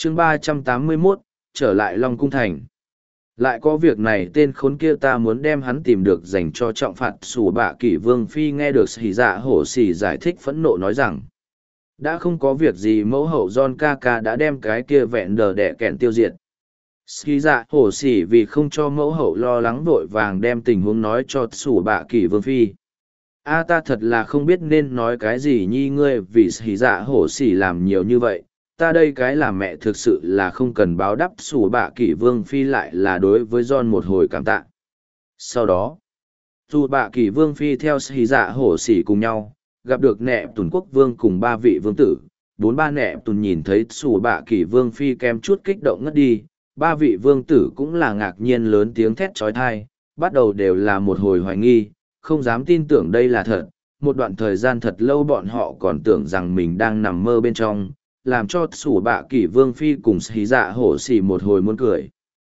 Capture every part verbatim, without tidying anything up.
chương ba trăm tám mươi mốt, trở lại Long Cung Thành. Lại có việc này tên khốn kia ta muốn đem hắn tìm được dành cho trọng phạt sủ bạ kỷ vương phi nghe được hỉ dạ hổ xỉ giải thích phẫn nộ nói rằng. Đã không có việc gì mẫu hậu John ca ca đã đem cái kia vẹn đờ đẻ kẹn tiêu diệt. Ski dạ hổ xỉ vì không cho mẫu hậu lo lắng vội vàng đem tình huống nói cho sủ bạ kỷ vương phi. A ta thật là không biết nên nói cái gì nhi ngươi vì ski dạ hổ xỉ làm nhiều như vậy. Ta đây cái làm mẹ thực sự là không cần báo đáp sủ bạ kỷ vương phi lại là đối với John một hồi cảm tạ. Sau đó, dù bạ kỷ vương phi theo ski dạ hổ xỉ cùng nhau, gặp được nẹ tuần quốc vương cùng ba vị vương tử. Bốn ba nẹ tuần nhìn thấy sủ bạ kỷ vương phi kém chút kích động ngất đi. Ba vị vương tử cũng là ngạc nhiên lớn tiếng thét trói thai, bắt đầu đều là một hồi hoài nghi, không dám tin tưởng đây là thật. Một đoạn thời gian thật lâu bọn họ còn tưởng rằng mình đang nằm mơ bên trong, làm cho sủ bạ kỷ vương phi cùng xí dạ hổ xỉ một hồi muốn cười.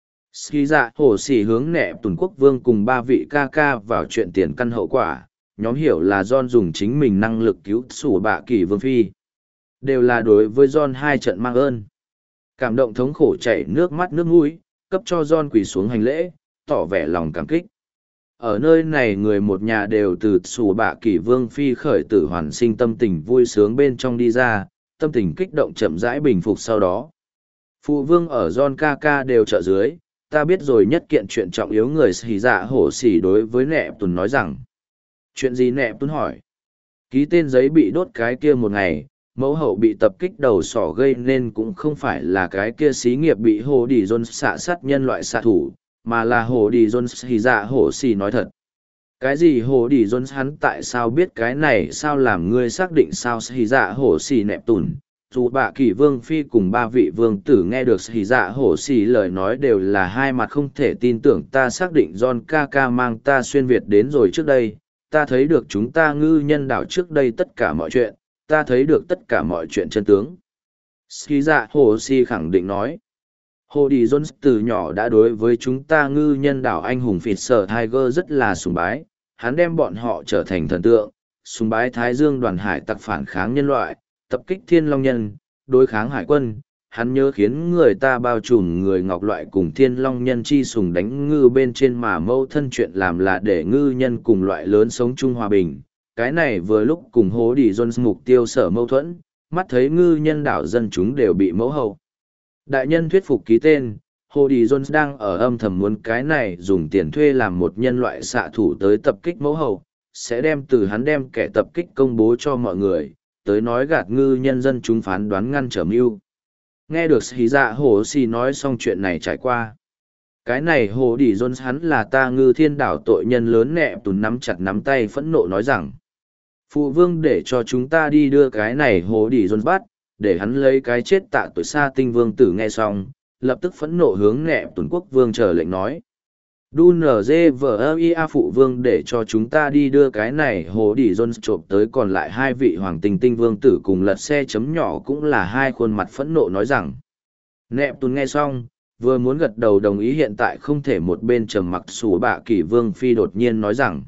Xí dạ hổ xỉ hướng nẹ tuần quốc vương cùng ba vị ca ca vào chuyện tiền căn hậu quả, nhóm hiểu là John dùng chính mình năng lực cứu sủ bạ kỷ vương phi. Đều là đối với John hai trận mang ơn. Cảm động thống khổ chảy nước mắt nước mũi, cấp cho John quỳ xuống hành lễ, tỏ vẻ lòng cảm kích. Ở nơi này người một nhà đều từ sủ bạ kỷ vương phi khởi tử hoàn sinh tâm tình vui sướng bên trong đi ra, tâm tình kích động chậm rãi bình phục sau đó. Phụ vương ở John ca ca đều trợ dưới, ta biết rồi nhất kiện chuyện trọng yếu người xì dạ hổ xỉ đối với nẹ tuần nói rằng. Chuyện gì nẹ tuần hỏi? Ký tên giấy bị đốt cái kia một ngày, mẫu hậu bị tập kích đầu sỏ gây nên cũng không phải là cái kia xí nghiệp bị hồ đi John xạ sát nhân loại xạ thủ, mà là hồ đi John xì dạ hổ xỉ nói thật. Cái gì hồ đi John hắn tại sao biết cái này sao làm ngươi xác định sao xì dạ hổ xỉ nẹp tùn. Dù bạ kỷ vương phi cùng ba vị vương tử nghe được xì dạ hổ xỉ lời nói đều là hai mặt không thể tin tưởng ta xác định John ca ca mang ta xuyên Việt đến rồi trước đây, ta thấy được chúng ta ngư nhân đảo trước đây tất cả mọi chuyện, ta thấy được tất cả mọi chuyện chân tướng. Xì dạ hổ xỉ khẳng định nói. Hồ Đi Jones từ nhỏ đã đối với chúng ta ngư nhân đảo anh hùng phịt sở Tiger rất là sùng bái, hắn đem bọn họ trở thành thần tượng, sùng bái Thái Dương đoàn hải tặc phản kháng nhân loại, tập kích thiên long nhân, đối kháng hải quân, hắn nhớ khiến người ta bao trùm người ngọc loại cùng thiên long nhân chi sùng đánh ngư bên trên mà mâu thân chuyện làm là để ngư nhân cùng loại lớn sống chung hòa bình. Cái này vừa lúc cùng Hồ Đi Jones mục tiêu sở mâu thuẫn, mắt thấy ngư nhân đảo dân chúng đều bị mẫu hậu. Đại nhân thuyết phục ký tên, Hồ Đi Jones đang ở âm thầm muốn cái này dùng tiền thuê làm một nhân loại xạ thủ tới tập kích mẫu hậu, sẽ đem từ hắn đem kẻ tập kích công bố cho mọi người, tới nói gạt ngư nhân dân chúng phán đoán ngăn trở mưu. Nghe được hí dạ Hồ Xì nói xong chuyện này trải qua. Cái này Hồ Đi Jones hắn là ta ngư thiên đảo tội nhân lớn nẹ tùn nắm chặt nắm tay phẫn nộ nói rằng. Phụ vương để cho chúng ta đi đưa cái này Hồ Đi Jones bắt, để hắn lấy cái chết tạ tội xa tinh vương tử nghe xong, lập tức phẫn nộ hướng nẹ tuần quốc vương chờ lệnh nói. Đu nở dê vờ ia phụ vương để cho chúng ta đi đưa cái này Hồ Đi Jones trộm tới còn lại hai vị hoàng tinh tinh vương tử cùng lật xe chấm nhỏ cũng là hai khuôn mặt phẫn nộ nói rằng. Nẹ tuần nghe xong, vừa muốn gật đầu đồng ý hiện tại không thể một bên trầm mặc sủ bạ kỷ vương phi đột nhiên nói rằng.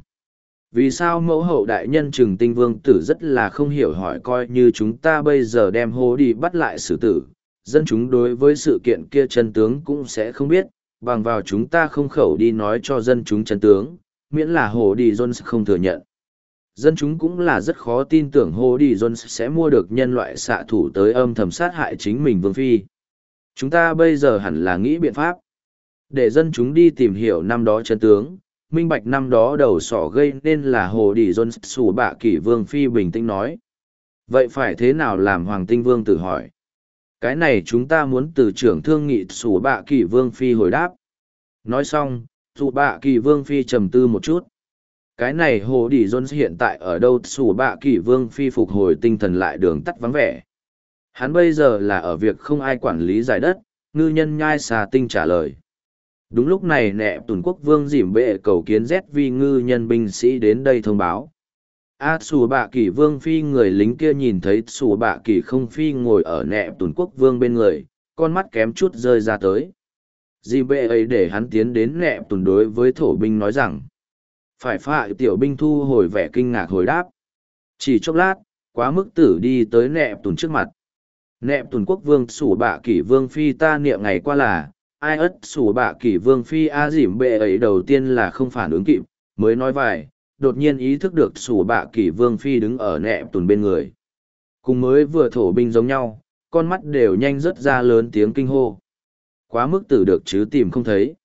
Vì sao mẫu hậu đại nhân trừng tinh vương tử rất là không hiểu hỏi coi như chúng ta bây giờ đem Hồ Đi bắt lại xử tử, dân chúng đối với sự kiện kia chân tướng cũng sẽ không biết, bằng vào chúng ta không khẩu đi nói cho dân chúng chân tướng, miễn là Hồ Đi Jones không thừa nhận. Dân chúng cũng là rất khó tin tưởng Hồ Đi Jones sẽ mua được nhân loại xạ thủ tới âm thầm sát hại chính mình vương phi. Chúng ta bây giờ hẳn là nghĩ biện pháp, để dân chúng đi tìm hiểu năm đó chân tướng. Minh bạch năm đó đầu sỏ gây nên là Hồ Đi Jones sủ bạ kỷ vương phi bình tĩnh nói. Vậy phải thế nào làm hoàng tinh vương tử hỏi? Cái này chúng ta muốn từ trưởng thương nghị sủ bạ kỷ vương phi hồi đáp. Nói xong, sủ bạ kỷ vương phi trầm tư một chút. Cái này Hồ Đi Jones hiện tại ở đâu sủ bạ kỷ vương phi phục hồi tinh thần lại đường tắt vắng vẻ. Hắn bây giờ là ở việc không ai quản lý giải đất, ngư nhân nhai xà tinh trả lời. Đúng lúc này nẹ tuần quốc vương dìm bệ cầu kiến Z vi ngư nhân binh sĩ đến đây thông báo. A à, xù bạ kỷ vương phi người lính kia nhìn thấy xù bạ kỷ không phi ngồi ở nẹ tuần quốc vương bên người, con mắt kém chút rơi ra tới. Dìm bệ ấy để hắn tiến đến nẹ tuần đối với thổ binh nói rằng. Phải phạ tiểu binh thu hồi vẻ kinh ngạc hồi đáp. Chỉ chốc lát, quá mức tử đi tới nẹ tuần trước mặt. Nẹp tuần quốc vương sủ bạ kỷ vương phi ta niệm ngày qua là, ai ất sủ bạ kỷ vương phi a dỉm bệ ấy đầu tiên là không phản ứng kịp, mới nói vài, đột nhiên ý thức được sủ bạ kỷ vương phi đứng ở nẹp tuần bên người. Cùng mới vừa thổ binh giống nhau, con mắt đều nhanh rất ra lớn tiếng kinh hô. Quá mức tử được chứ tìm không thấy.